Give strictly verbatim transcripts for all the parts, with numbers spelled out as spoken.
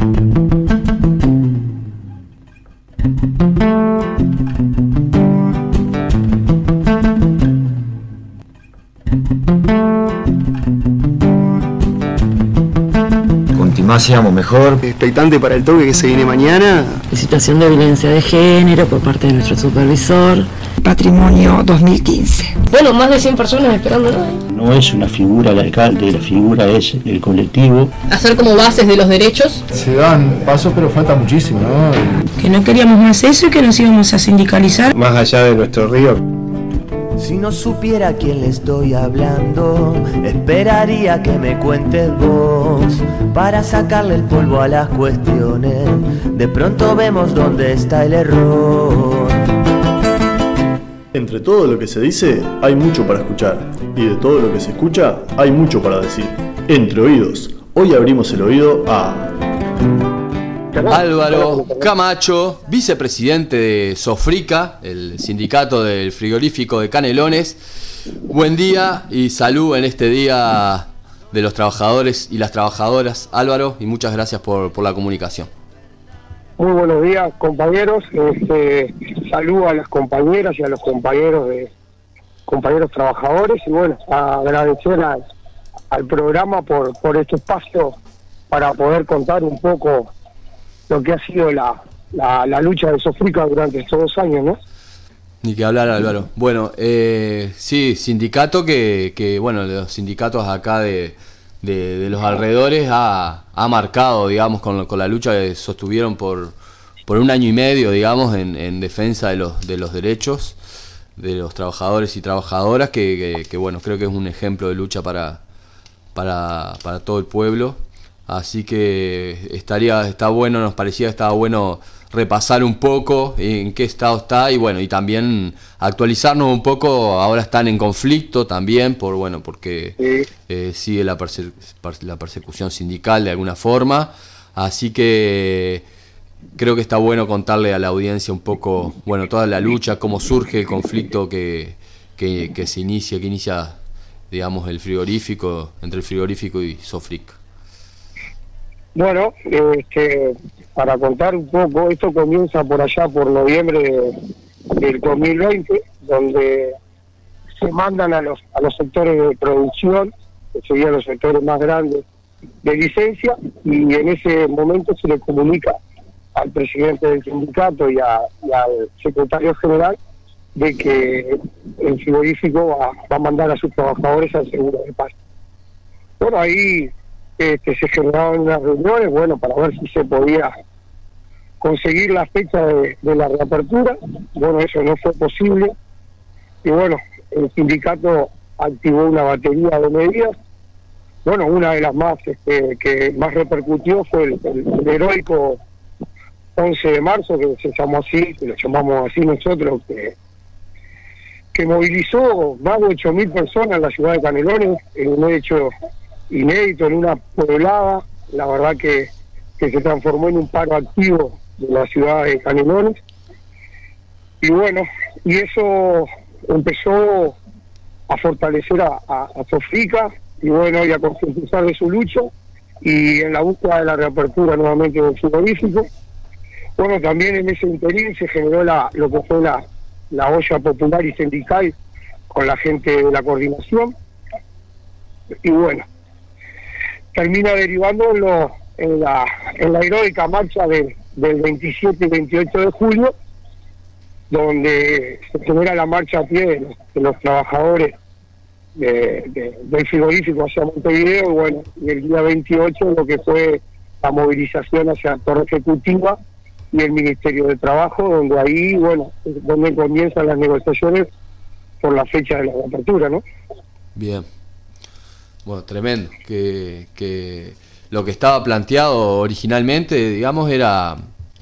Más seamos mejor. Expectante para el toque que se viene mañana. Situación de violencia de género por parte de nuestro supervisor. Patrimonio dos mil quince. Bueno, más de cien personas esperando, ¿no? No es una figura el alcalde, la figura es el colectivo. Hacer como bases de los derechos. Se dan pasos, pero falta muchísimo, ¿no? Que no queríamos más eso y que nos íbamos a sindicalizar. Más allá de nuestro río. Si no supiera a quién le estoy hablando, esperaría que me cuentes vos, para sacarle el polvo a las cuestiones. De pronto vemos dónde está el error. Entre todo lo que se dice, hay mucho para escuchar. Y de todo lo que se escucha, hay mucho para decir. Entre oídos, hoy abrimos el oído a... Álvaro Camacho, vicepresidente de Sofrica, el sindicato del frigorífico de Canelones. Buen día y salud en este día de los trabajadores y las trabajadoras, Álvaro, y muchas gracias por, por la comunicación. Muy buenos días, compañeros. Este, saludo a las compañeras y a los compañeros de compañeros trabajadores y bueno, agradecer al, al programa por, por este espacio para poder contar un poco lo que ha sido la, la, la lucha de Sofrica durante estos dos años, ¿no? Ni que hablar, Álvaro. Bueno, eh, sí, sindicato que, que, bueno, los sindicatos acá de, de, de los alrededores ha, ha marcado, digamos, con, con la lucha que sostuvieron por, por un año y medio, digamos, en, en defensa de los, de los derechos de los trabajadores y trabajadoras, que, que, que, bueno, creo que es un ejemplo de lucha para, para, para todo el pueblo. Así que estaría, está bueno, nos parecía que estaba bueno repasar un poco en qué estado está y bueno, y también actualizarnos un poco. Ahora están en conflicto también por bueno, porque sí. eh, sigue la, perse- la persecución sindical de alguna forma. Así que creo que está bueno contarle a la audiencia un poco, bueno, toda la lucha, cómo surge el conflicto que, que, que se inicia, que inicia, digamos, el frigorífico, entre el frigorífico y Sofrica. Bueno, este, para contar un poco, esto comienza por allá por noviembre de, del dos mil veinte, donde se mandan a los a los sectores de producción, que serían los sectores más grandes de licencia, y en ese momento se le comunica al presidente del sindicato y, a, y al secretario general de que el frigorífico va, va a mandar a sus trabajadores al seguro de paro. Bueno, ahí Este, se generaron unas reuniones, bueno, para ver si se podía conseguir la fecha de, de la reapertura. Bueno, eso no fue posible. Y bueno, el sindicato activó una batería de medidas. Bueno, una de las más este, que más repercutió fue el, el, el heroico once de marzo, que se llamó así, que lo llamamos así nosotros, que, que movilizó más de ocho mil personas en la ciudad de Canelones, en un hecho inédito, en una poblada, la verdad que, que se transformó en un paro activo de la ciudad de Canelones. Y bueno, y eso empezó a fortalecer a, a, a Sofrica y bueno, y a concientizar de su lucha y en la búsqueda de la reapertura nuevamente del frigorífico. Bueno, también en ese interín se generó la, lo que fue la, la olla popular y sindical con la gente de la coordinación. Y bueno, termina derivando en, lo, en, la, en la heroica marcha de, del veintisiete y veintiocho de julio, donde se genera la marcha a pie de los, de los trabajadores de, de, del frigorífico hacia Montevideo, y bueno, y el día veintiocho lo que fue la movilización hacia Torre Ejecutiva y el Ministerio de Trabajo, donde ahí, bueno, donde comienzan las negociaciones por la fecha de la reapertura, ¿no? Bien. Bueno, tremendo, que, que lo que estaba planteado originalmente, digamos, era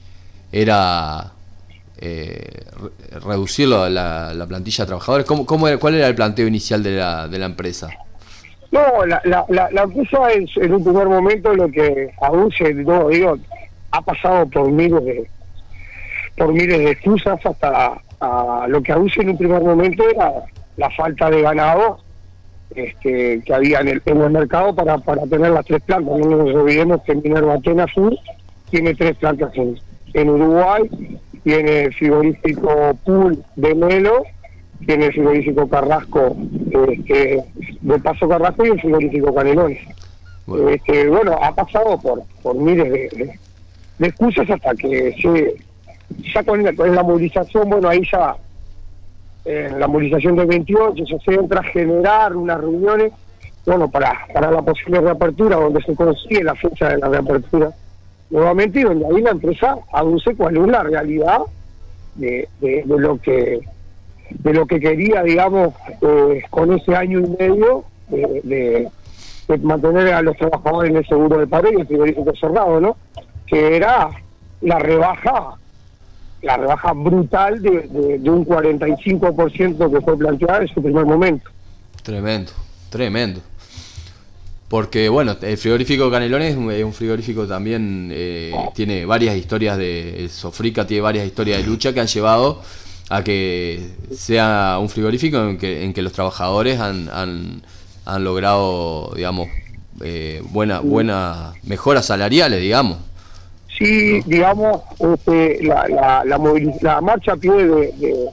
era eh, re- reducir la, la, la plantilla de trabajadores. ¿Cómo, cómo era, ¿Cuál era el planteo inicial de la, de la empresa? No, la, la, la, la empresa en, en un primer momento lo que aún se, no, digo, ha pasado por miles de por miles de excusas hasta a, lo que aún en un primer momento era la falta de ganado Este, que había en el, en el mercado para, para tener las tres plantas. No nos olvidemos que en Minerva Atenas Sur tiene tres plantas en, en Uruguay, tiene el frigorífico Pool de Melo, tiene el frigorífico Carrasco este, de Paso Carrasco y el frigorífico Canelones. Bueno, este, bueno ha pasado por, por miles de, de, de excusas hasta que se, ya con la, con la movilización, bueno, ahí ya en la movilización del veintiocho ya se entra a generar unas reuniones, bueno, para, para la posible reapertura, donde se consigue la fecha de la reapertura nuevamente, y donde ahí la empresa aduce cuál es la realidad de, de, de lo que de lo que quería, digamos, eh, con ese año y medio de, de, de mantener a los trabajadores en el seguro de paro y el frigorífico cerrado, ¿no? Que era la rebaja la rebaja brutal de, de, de un cuarenta y cinco por ciento que fue planteada en su primer momento. Tremendo, tremendo. Porque, bueno, el frigorífico Canelones es un, es un frigorífico también, eh, tiene varias historias de... El Sofrica tiene varias historias de lucha que han llevado a que sea un frigorífico en que, en que los trabajadores han, han, han logrado, digamos, eh, buena, buena mejoras salariales, digamos. Sí, ¿no? Digamos, este, la, la, la, moviliz- la marcha a pie de, de,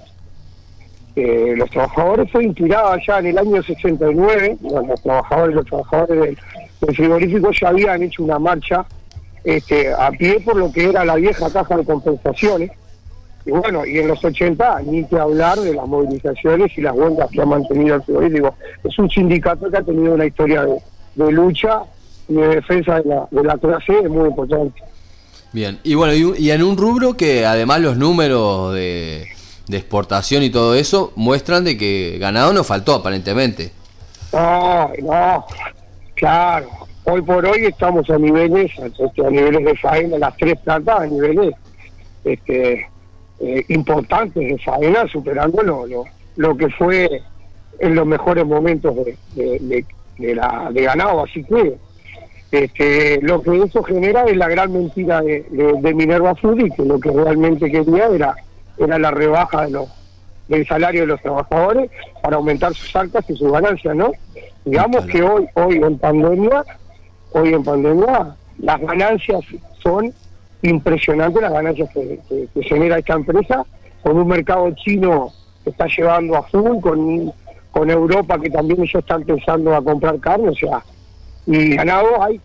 de los trabajadores fue inspirada ya en el año sesenta y nueve. Bueno, los trabajadores los trabajadores del, del frigorífico ya habían hecho una marcha este, a pie por lo que era la vieja caja de compensaciones. Y bueno, y en los ochenta, ni que hablar de las movilizaciones y las huelgas que ha mantenido el frigorífico. Es un sindicato que ha tenido una historia de, de lucha y de defensa de la, de la clase muy importante. Bien, y bueno, y, y en un rubro que además los números de, de exportación y todo eso muestran de que ganado no faltó aparentemente. No, no, claro. Hoy por hoy estamos a niveles, este, a niveles de faena, las tres plantas a niveles este, eh, importantes de faena, superando lo, lo, lo que fue en los mejores momentos de, de, de, de, la, de ganado. Así que este, lo que eso genera es la gran mentira de, de, de Minerva Food, y que lo que realmente quería era, era la rebaja de los, del salario de los trabajadores para aumentar sus arcas y sus ganancias, ¿no? Digamos que hoy, hoy en pandemia, hoy en pandemia, las ganancias son impresionantes, las ganancias que, que, que genera esta empresa, con un mercado chino que está llevando a full, con, con Europa que también ellos están pensando a comprar carne, o sea, y ganado hay.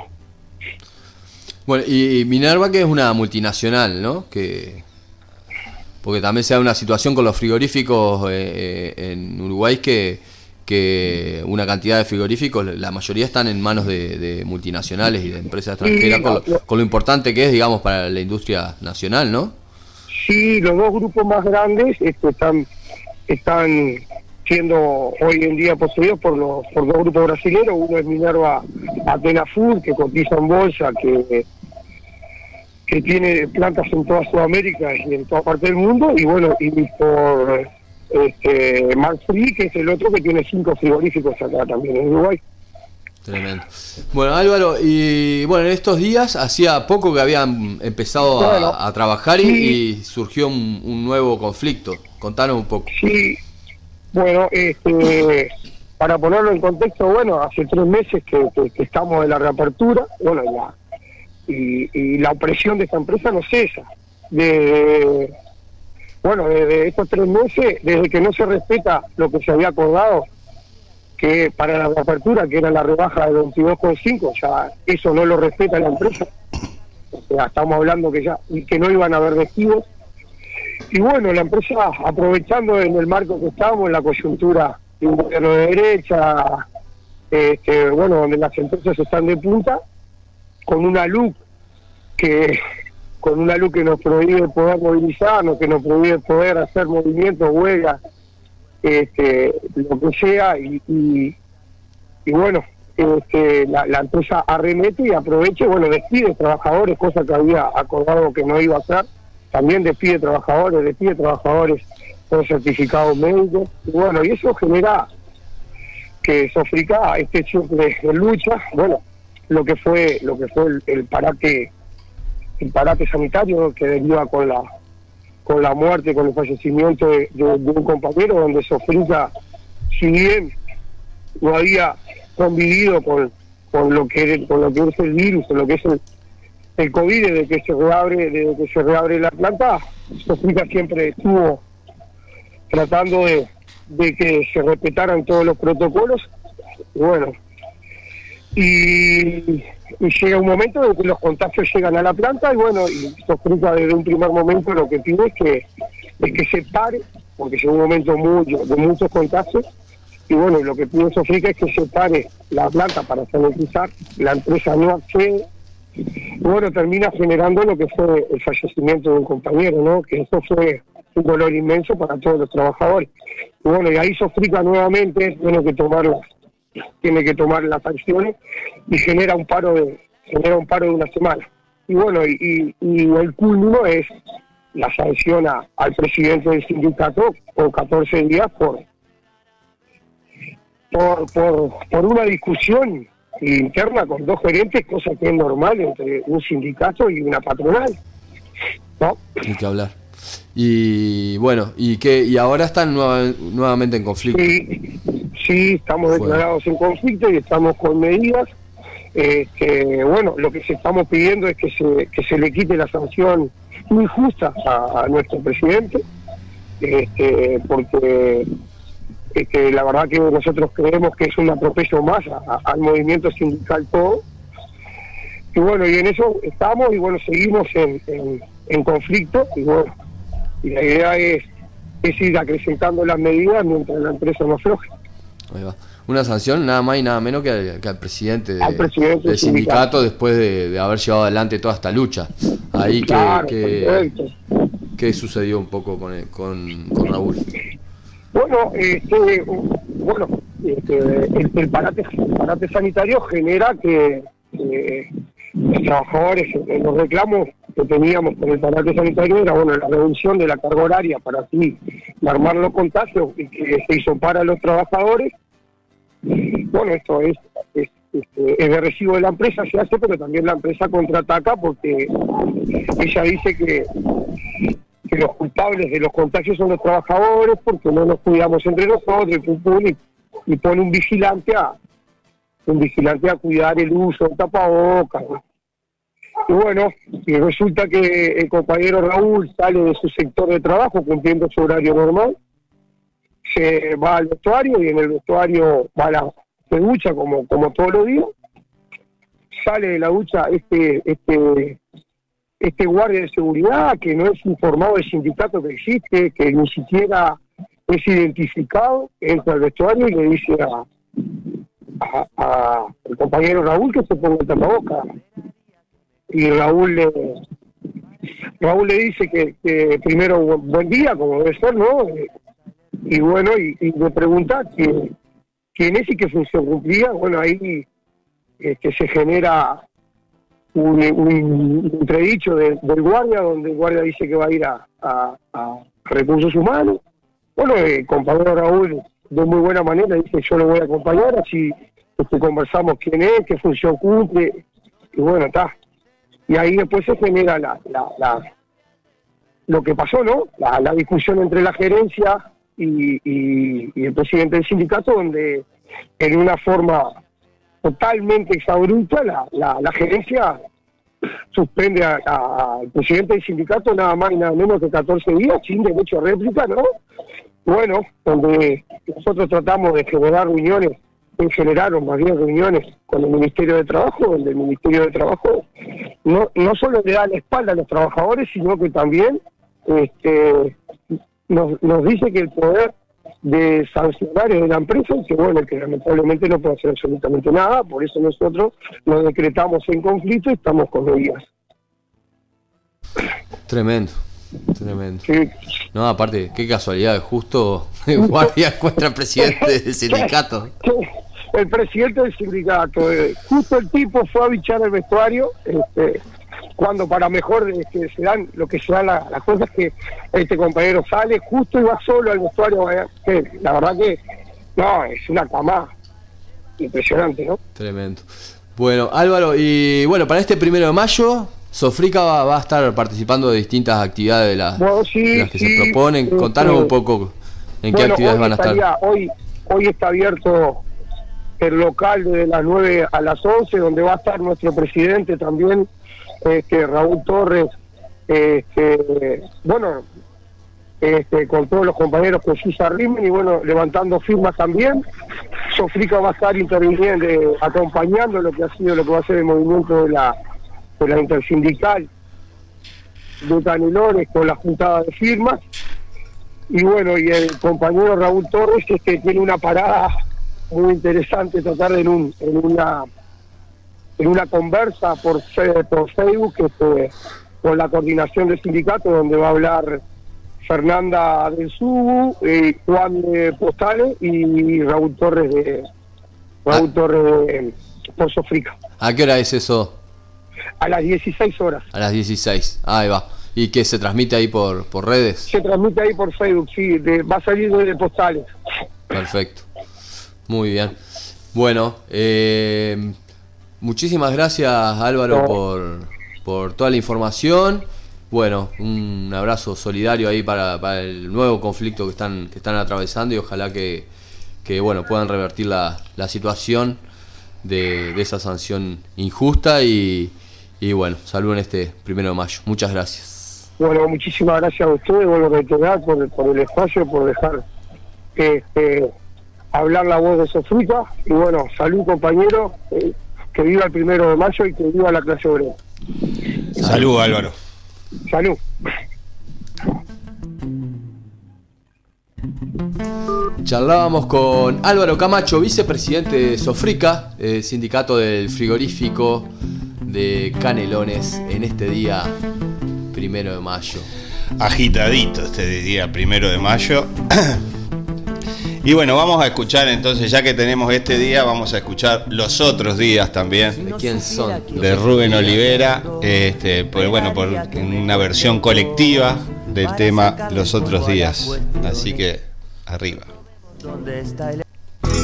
Bueno, y Minerva, que es una multinacional, ¿no? Que porque también se da una situación con los frigoríficos eh, en Uruguay que, que una cantidad de frigoríficos, la mayoría están en manos de, de multinacionales y de empresas extranjeras, sí, con, lo, con lo importante que es, digamos, para la industria nacional, ¿no? Sí, los dos grupos más grandes este, están están siendo hoy en día poseídos por los por dos grupos brasileños. Uno es Minerva Athena Food, que cotiza en bolsa, que que tiene plantas en toda Sudamérica y en toda parte del mundo, y bueno, y por este Mark Free, que es el otro que tiene cinco frigoríficos acá también en Uruguay. Tremendo. Bueno, Álvaro, y bueno, en estos días hacía poco que habían empezado a, bueno, a trabajar y, sí, y surgió un, un nuevo conflicto. Contanos un poco. Sí, bueno, este, para ponerlo en contexto, bueno, hace tres meses que, que, que estamos en la reapertura, bueno, ya, y, y la opresión de esta empresa no cesa. De, bueno, desde estos tres meses, desde que no se respeta lo que se había acordado, que para la reapertura, que era la rebaja de veintidós coma cinco, ya eso no lo respeta la empresa. O sea, estamos hablando que ya y que no iban a haber despidos. Y bueno, la empresa, aprovechando en el marco que estamos, en la coyuntura de un gobierno de derecha, este, bueno, donde las empresas están de punta, con una luz que con una luz que nos prohíbe poder movilizarnos, que nos prohíbe poder hacer movimientos, huelgas, este, lo que sea, y, y, y bueno, este, la, la empresa arremete y aprovecha, bueno, despide trabajadores, cosa que había acordado que no iba a hacer, también despide trabajadores, despide trabajadores con certificados médicos, y bueno, y eso genera que Sofrica esté siempre en lucha, bueno, lo que fue, lo que fue el, el parate, el parate sanitario que deriva con la con la muerte, con el fallecimiento de, de, de un compañero, donde Sofrica, si bien no había convivido con, con lo que con lo que es el virus, con lo que es el, el COVID, desde que se reabre, desde que se reabre la planta, Sofrica siempre estuvo tratando de, de que se respetaran todos los protocolos. Bueno, y, y llega un momento en que los contagios llegan a la planta y bueno, y Sofrica desde un primer momento lo que pide es que, es que se pare, porque llega un momento muy, de muchos contagios, y bueno, lo que pide Sofrica es que se pare la planta para sanitizar, la empresa no accede, y bueno, termina generando lo que fue el fallecimiento de un compañero, ¿no? Que eso fue un dolor inmenso para todos los trabajadores. Y bueno, y ahí Sofrica nuevamente tiene que tomar las, tiene que tomar las acciones y genera un paro de, genera un paro de una semana. Y bueno, y, y, y el culmino es la sanción a, al presidente del sindicato con catorce días por por, por, por una discusión interna con dos gerentes, cosa que es normal entre un sindicato y una patronal, ¿no? Hay que hablar. Y bueno, y que y ahora están nueva, nuevamente en conflicto. Sí, sí, estamos declarados en conflicto y estamos con medidas. Eh, que bueno, lo que se estamos pidiendo es que se que se le quite la sanción muy justa a, a nuestro presidente, este, porque es que la verdad que nosotros creemos que es un atropello más a, a, al movimiento sindical todo. Y bueno, y en eso estamos y bueno, seguimos en, en, en conflicto y bueno, y la idea es, es ir acrecentando las medidas mientras la empresa no afloje. Ahí va. Una sanción nada más y nada menos que al, que al presidente, de, al presidente del sindicato, sindicato después de, de haber llevado adelante toda esta lucha. Ahí claro, que, que, ¿qué sucedió un poco con, el, con, con Raúl? Bueno, este, bueno este, el, el, parate, el parate sanitario genera que eh, los trabajadores, en los reclamos que teníamos con el parate sanitario era bueno la reducción de la carga horaria para así armar los contagios y que se hizo para los trabajadores. Bueno, esto es, es, es, es de recibo de la empresa, se hace, pero también la empresa contraataca porque ella dice que, que los culpables de los contagios son los trabajadores porque no nos cuidamos entre nosotros y, y pone un vigilante a un vigilante a cuidar el uso del tapabocas, ¿no? Y bueno, y resulta que el compañero Raúl sale de su sector de trabajo cumpliendo su horario normal, se va al vestuario y en el vestuario va a la se ducha como, como todos los días, sale de la ducha este, este, este guardia de seguridad que no es informado del sindicato que existe, que ni siquiera es identificado, entra al vestuario y le dice a, a, a el compañero Raúl que se ponga el tapabocas. Y Raúl le Raúl le dice que, que primero buen día, como debe ser, ¿no? Y bueno, y, y me pregunta que, quién es y qué función cumplía. Bueno, ahí este, se genera un, un entredicho de, del guardia, donde el guardia dice que va a ir a, a, a recursos humanos. Bueno, el compañero Raúl, de muy buena manera, dice yo lo voy a acompañar, así este, conversamos quién es, qué función cumple, y bueno, está. Y ahí después se genera la, la, la lo que pasó, ¿no? La, la discusión entre la gerencia y, y, y el presidente del sindicato, donde en una forma totalmente exabrupta la, la, la gerencia suspende al presidente del sindicato nada más y nada menos que catorce días sin derecho a réplica, ¿no? Bueno, donde nosotros tratamos de generar reuniones, generaron más bien reuniones con el Ministerio de Trabajo, donde el Ministerio de Trabajo no, no solo le da la espalda a los trabajadores, sino que también este, nos, nos dice que el poder de sancionar es de la empresa y que bueno, que lamentablemente no puede hacer absolutamente nada, por eso nosotros nos decretamos en conflicto y estamos con medidas. Tremendo, tremendo. Sí. No, aparte, qué casualidad, justo el guardia encuentra al presidente del sindicato. El presidente del sindicato, eh, justo el tipo fue a bichar el vestuario, este, cuando para mejor este, se dan, lo que se dan la, las cosas que este compañero sale, justo iba solo al vestuario, eh, que la verdad que, no, es una cama impresionante, ¿no? Tremendo. Bueno, Álvaro, y bueno, para este primero de mayo, Sofrica va, va a estar participando de distintas actividades de, la, bueno, sí, de las que sí, se proponen. sí, Contanos sí. un poco en qué bueno, actividades van a estaría, estar. Hoy, hoy está abierto el local de las nueve a las once, donde va a estar nuestro presidente también este, Raúl Torres, este, bueno, este, con todos los compañeros con sus arrimen y bueno, levantando firmas también. Sofrica va a estar interviniendo, eh, acompañando lo que ha sido, lo que va a ser el movimiento de la, de la intersindical de Canelones con la juntada de firmas. Y bueno, y el compañero Raúl Torres, que este, tiene una parada muy interesante, tratar de en, un, en una en una conversa por, por Facebook este, con la coordinación del sindicato, donde va a hablar Fernanda del Subu, eh, Juan de Postales y Raúl Torres de Raúl ah. Torres de por Sofrica. ¿A qué hora es eso? A las dieciséis horas. A las dieciséis, ahí va. ¿Y qué se transmite ahí por, por redes? Se transmite ahí por Facebook, sí, de, va a salir de Postales. Perfecto, muy bien. Bueno, eh, muchísimas gracias Álvaro no. por, por toda la información. Bueno, un abrazo solidario ahí para, para el nuevo conflicto que están, que están atravesando y ojalá que, que bueno, puedan revertir la, la situación de, de esa sanción injusta y, y bueno, salud en este primero de mayo. Muchas gracias. Bueno, muchísimas gracias a ustedes, vuelvo a reiterar por, por el espacio, por dejar este, hablar la voz de Sofrica y bueno, salud compañero, eh, que viva el primero de mayo y que viva la clase obrera. Salud Álvaro. Salud. Charlábamos con Álvaro Camacho, vicepresidente de Sofrica, eh, sindicato del frigorífico de Canelones, en este día primero de mayo. Agitadito este día primero de mayo. Y bueno, vamos a escuchar entonces, ya que tenemos este día, vamos a escuchar los otros días también. ¿De quién son? De Rubén Olivera, este, pues bueno, por una versión colectiva del tema Los otros días. Así que, arriba. ¿Dónde está el...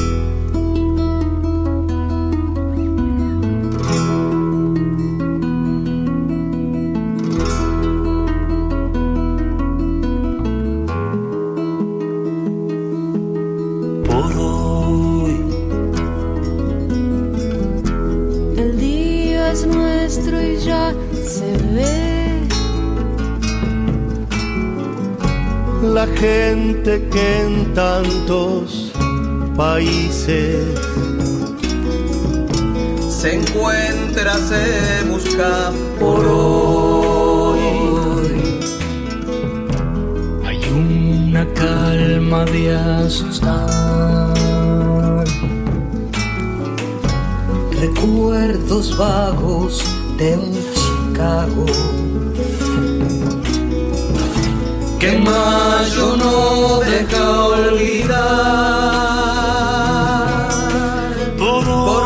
La gente que en tantos países se encuentra, se busca por hoy. Hay una calma de asustar, recuerdos vagos de un Chicago que mayo no deja olvidar. Por, por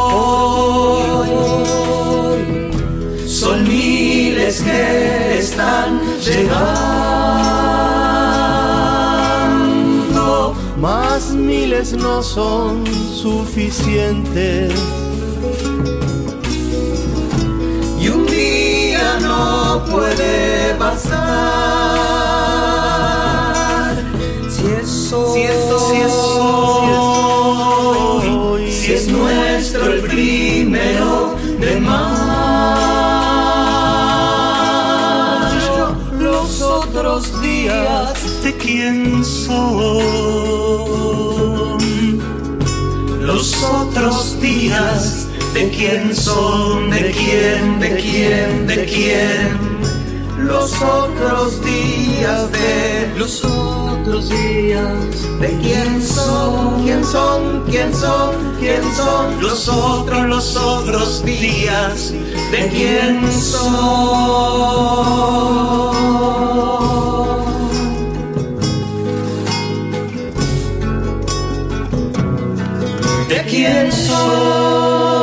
hoy son miles que están llegando, mas miles no son suficientes. Y un día no puede pasar si es hoy, si es hoy, si es, si es nuestro el primero de mayo. Los otros días de quién son, los otros días de quién son, de quién, de quién, de quién. Los otros días de los otros días de quién son, quién son, quién son, quién son. Los otros, los otros días de quién son. De quién son.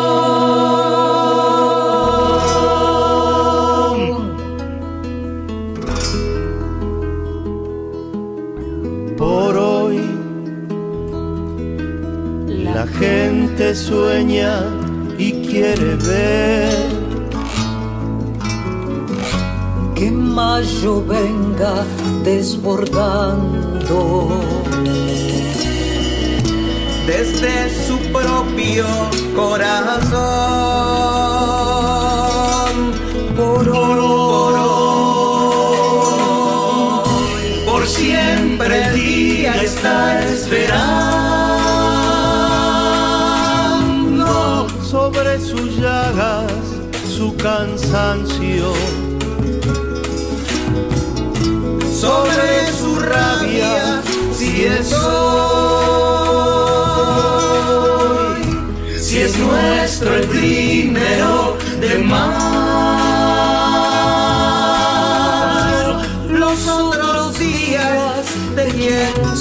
La gente sueña y quiere ver que mayo venga desbordando desde su propio corazón. Por hoy, por siempre el día está esperando. Sobre sus llagas, su cansancio, sobre su rabia, si es hoy, si es nuestro el primero de mayo. Los otros días, ¿de quién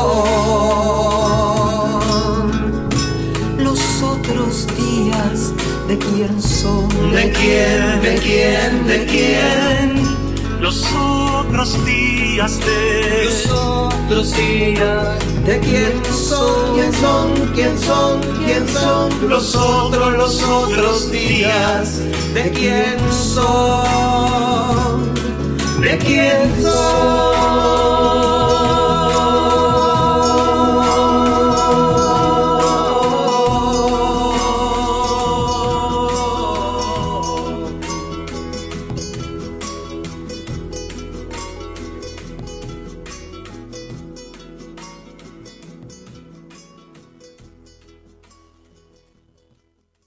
son? Los otros días, ¿de quién son? ¿De quién, de quién, de quién? Los otros días de Los otros días, ¿de quién son? ¿Quién son? ¿Quién son? ¿Quién son? Los otros, los otros días, ¿de quién son? ¿De quién son?